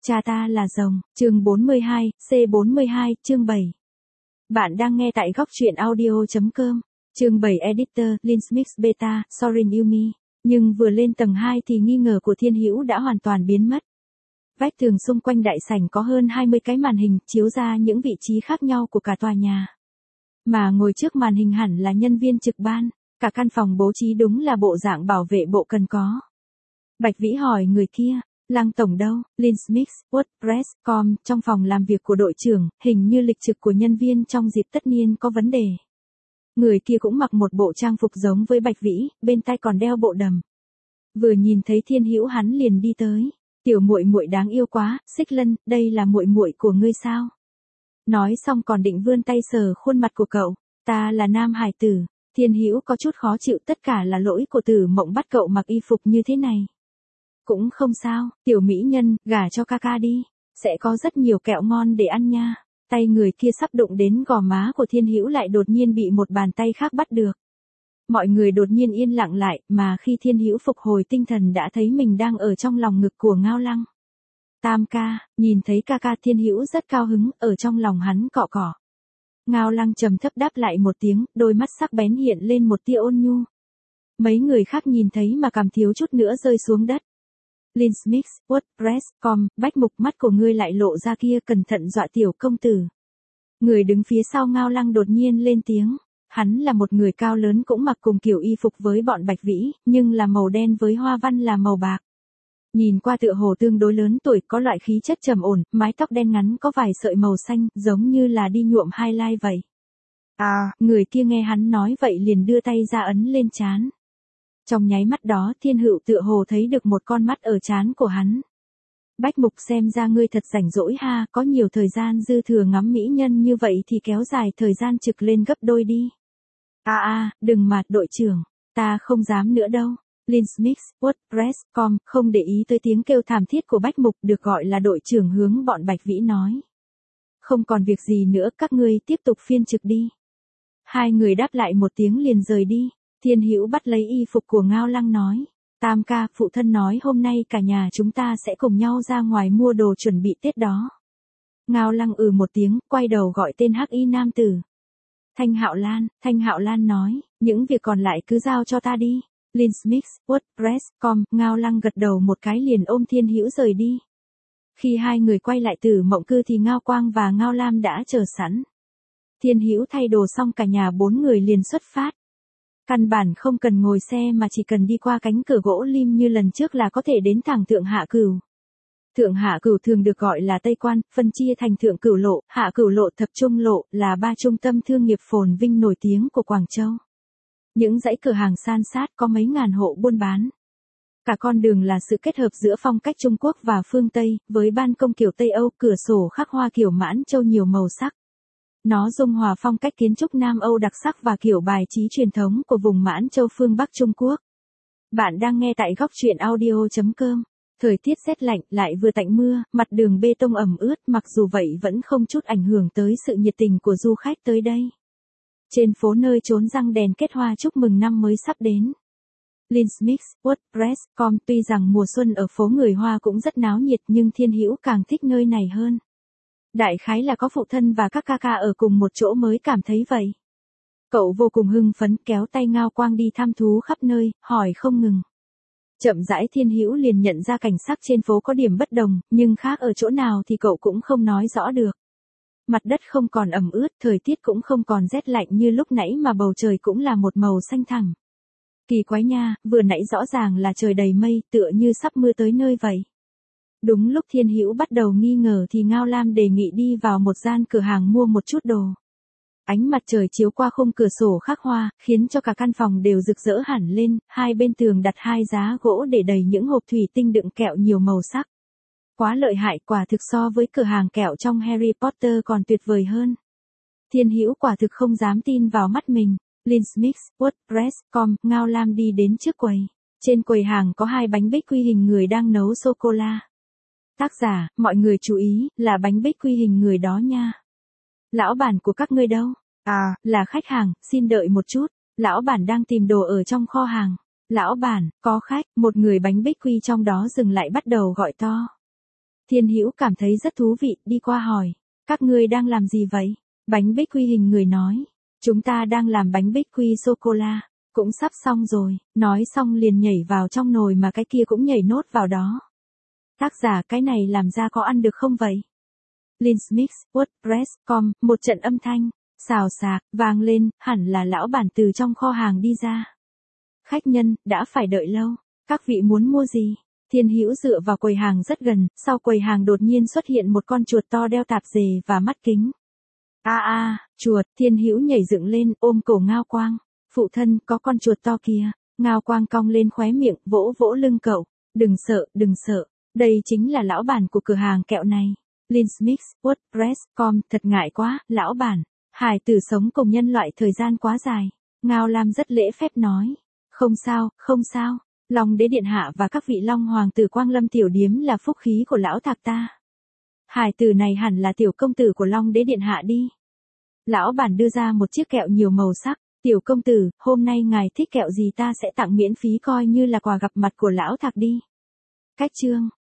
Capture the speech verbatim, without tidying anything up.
Cha ta là rồng, chương bốn mươi hai, C bốn mươi hai, chương bảy. Bạn đang nghe tại góc truyện audio chấm com. Chương bảy Editor, Linsmix Beta, Sorin Yumi. Nhưng vừa lên tầng hai thì nghi ngờ của Thiên Hữu đã hoàn toàn biến mất. Vách tường xung quanh đại sảnh có hơn hai mươi cái màn hình chiếu ra những vị trí khác nhau của cả tòa nhà. Mà ngồi trước màn hình hẳn là nhân viên trực ban, cả căn phòng bố trí đúng là bộ dạng bảo vệ bộ cần có. Bạch Vĩ hỏi người kia, Lăng tổng đâu? Linsmix, WordPress, com, trong phòng làm việc của đội trưởng, hình như lịch trực của nhân viên trong dịp tất niên có vấn đề. Người kia cũng mặc một bộ trang phục giống với Bạch Vĩ, bên tai còn đeo bộ đầm. Vừa nhìn thấy Thiên Hữu hắn liền đi tới, tiểu muội muội đáng yêu quá, Xích Lân, đây là muội muội của ngươi sao? Nói xong còn định vươn tay sờ khuôn mặt của cậu, ta là nam hải tử. Thiên Hữu có chút khó chịu, tất cả là lỗi của Tử Mộng bắt cậu mặc y phục như thế này. Cũng không sao, tiểu mỹ nhân, gả cho ca ca đi, sẽ có rất nhiều kẹo ngon để ăn nha. Tay người kia sắp đụng đến gò má của Thiên Hữu lại đột nhiên bị một bàn tay khác bắt được. Mọi người đột nhiên yên lặng lại, mà khi Thiên Hữu phục hồi tinh thần đã thấy mình đang ở trong lòng ngực của Ngao Lăng. Tam ca, nhìn thấy ca ca, Thiên Hữu rất cao hứng, ở trong lòng hắn cọ cọ. Ngao Lăng trầm thấp đáp lại một tiếng, đôi mắt sắc bén hiện lên một tia ôn nhu. Mấy người khác nhìn thấy mà cảm thiếu chút nữa rơi xuống đất. Linsmix, WordPress, com, Bách Mục, mắt của ngươi lại lộ ra kia, cẩn thận dọa tiểu công tử. Người đứng phía sau Ngao Lăng đột nhiên lên tiếng. Hắn là một người cao lớn cũng mặc cùng kiểu y phục với bọn Bạch Vĩ, nhưng là màu đen với hoa văn là màu bạc. Nhìn qua tựa hồ tương đối lớn tuổi, có loại khí chất trầm ổn, mái tóc đen ngắn có vài sợi màu xanh, giống như là đi nhuộm highlight vậy. À, người kia nghe hắn nói vậy liền đưa tay ra ấn lên trán. Trong nháy mắt đó Thiên Hữu tựa hồ thấy được một con mắt ở trán của hắn. Bách Mục, xem ra ngươi thật rảnh rỗi ha, có nhiều thời gian dư thừa ngắm mỹ nhân như vậy thì kéo dài thời gian trực lên gấp đôi đi. À à, đừng mà, đội trưởng, ta không dám nữa đâu. Linsmix, WordPress, com, không để ý tới tiếng kêu thảm thiết của Bách Mục, được gọi là đội trưởng hướng bọn Bạch Vĩ nói. Không còn việc gì nữa, các ngươi tiếp tục phiên trực đi. Hai người đáp lại một tiếng liền rời đi. Thiên Hữu bắt lấy y phục của Ngao Lăng nói, Tam ca, phụ thân nói hôm nay cả nhà chúng ta sẽ cùng nhau ra ngoài mua đồ chuẩn bị Tết đó. Ngao Lăng ừ một tiếng, quay đầu gọi tên hắc y nam tử. Thanh Hạo Lan, Thanh Hạo Lan nói, những việc còn lại cứ giao cho ta đi. Linsmix, WordPress, com, Ngao Lăng gật đầu một cái liền ôm Thiên Hữu rời đi. Khi hai người quay lại Tử Mộng cư thì Ngao Quang và Ngao Lam đã chờ sẵn. Thiên Hữu thay đồ xong cả nhà bốn người liền xuất phát. Căn bản không cần ngồi xe mà chỉ cần đi qua cánh cửa gỗ lim như lần trước là có thể đến thẳng Thượng Hạ Cửu. Thượng Hạ Cửu thường được gọi là Tây Quan, phân chia thành Thượng Cửu lộ, Hạ Cửu lộ, Thập Trung lộ, là ba trung tâm thương nghiệp phồn vinh nổi tiếng của Quảng Châu. Những dãy cửa hàng san sát có mấy ngàn hộ buôn bán. Cả con đường là sự kết hợp giữa phong cách Trung Quốc và phương Tây, với ban công kiểu Tây Âu, cửa sổ khắc hoa kiểu Mãn Châu nhiều màu sắc. Nó dung hòa phong cách kiến trúc Nam Âu đặc sắc và kiểu bài trí truyền thống của vùng Mãn Châu phương Bắc Trung Quốc. Bạn đang nghe tại góc truyện audio chấm com. Thời tiết rét lạnh lại vừa tạnh mưa, mặt đường bê tông ẩm ướt, mặc dù vậy vẫn không chút ảnh hưởng tới sự nhiệt tình của du khách tới đây. Trên phố nơi trốn răng đèn kết hoa chúc mừng năm mới sắp đến. Linsmix, WordPress, com, tuy rằng mùa xuân ở phố người Hoa cũng rất náo nhiệt nhưng Thiên Hữu càng thích nơi này hơn. Đại khái là có phụ thân và các ca ca ở cùng một chỗ mới cảm thấy vậy. Cậu vô cùng hưng phấn kéo tay Ngao Quang đi thăm thú khắp nơi, hỏi không ngừng. Chậm rãi Thiên Hữu liền nhận ra cảnh sắc trên phố có điểm bất đồng, nhưng khác ở chỗ nào thì cậu cũng không nói rõ được. Mặt đất không còn ẩm ướt, thời tiết cũng không còn rét lạnh như lúc nãy mà bầu trời cũng là một màu xanh thẳm. Kỳ quái nha, vừa nãy rõ ràng là trời đầy mây, tựa như sắp mưa tới nơi vậy. Đúng lúc Thiên Hữu bắt đầu nghi ngờ thì Ngao Lam đề nghị đi vào một gian cửa hàng mua một chút đồ. Ánh mặt trời chiếu qua khung cửa sổ khắc hoa, khiến cho cả căn phòng đều rực rỡ hẳn lên, hai bên tường đặt hai giá gỗ để đầy những hộp thủy tinh đựng kẹo nhiều màu sắc. Quá lợi hại, quả thực so với cửa hàng kẹo trong Harry Potter còn tuyệt vời hơn. Thiên Hữu quả thực không dám tin vào mắt mình. Linsmix, WordPress, com, Ngao Lam đi đến trước quầy. Trên quầy hàng có hai bánh bích quy hình người đang nấu sô-cô-la. Tác giả, mọi người chú ý, là bánh bích quy hình người đó nha. Lão bản của các ngươi đâu? À, là khách hàng, xin đợi một chút. Lão bản đang tìm đồ ở trong kho hàng. Lão bản, có khách, một người bánh bích quy trong đó dừng lại bắt đầu gọi to. Thiên Hữu cảm thấy rất thú vị, đi qua hỏi. Các ngươi đang làm gì vậy? Bánh bích quy hình người nói. Chúng ta đang làm bánh bích quy sô-cô-la. Cũng sắp xong rồi. Nói xong liền nhảy vào trong nồi mà cái kia cũng nhảy nốt vào đó. Tác giả cái này làm ra có ăn được không vậy? Linsmix, WordPress chấm com, một trận âm thanh, xào xạc, vang lên, hẳn là lão bản từ trong kho hàng đi ra. Khách nhân, đã phải đợi lâu. Các vị muốn mua gì? Thiên Hữu dựa vào quầy hàng rất gần, sau quầy hàng đột nhiên xuất hiện một con chuột to đeo tạp dề và mắt kính. A a, chuột, Thiên Hữu nhảy dựng lên, ôm cổ Ngao Quang. Phụ thân, có con chuột to kìa. Ngao Quang cong lên khóe miệng, vỗ vỗ lưng cậu. Đừng sợ, đừng sợ. Đây chính là lão bản của cửa hàng kẹo này. Linsmix, WordPress chấm com, thật ngại quá, lão bản. Hải tử sống cùng nhân loại thời gian quá dài. Ngao Lam rất lễ phép nói. Không sao, không sao. Long đế điện hạ và các vị long hoàng tử Quang Lâm tiểu điếm là phúc khí của lão Thạc ta. Hải tử này hẳn là tiểu công tử của Long đế điện hạ đi. Lão bản đưa ra một chiếc kẹo nhiều màu sắc. Tiểu công tử, hôm nay ngài thích kẹo gì ta sẽ tặng miễn phí coi như là quà gặp mặt của lão Thạc đi. Cách chương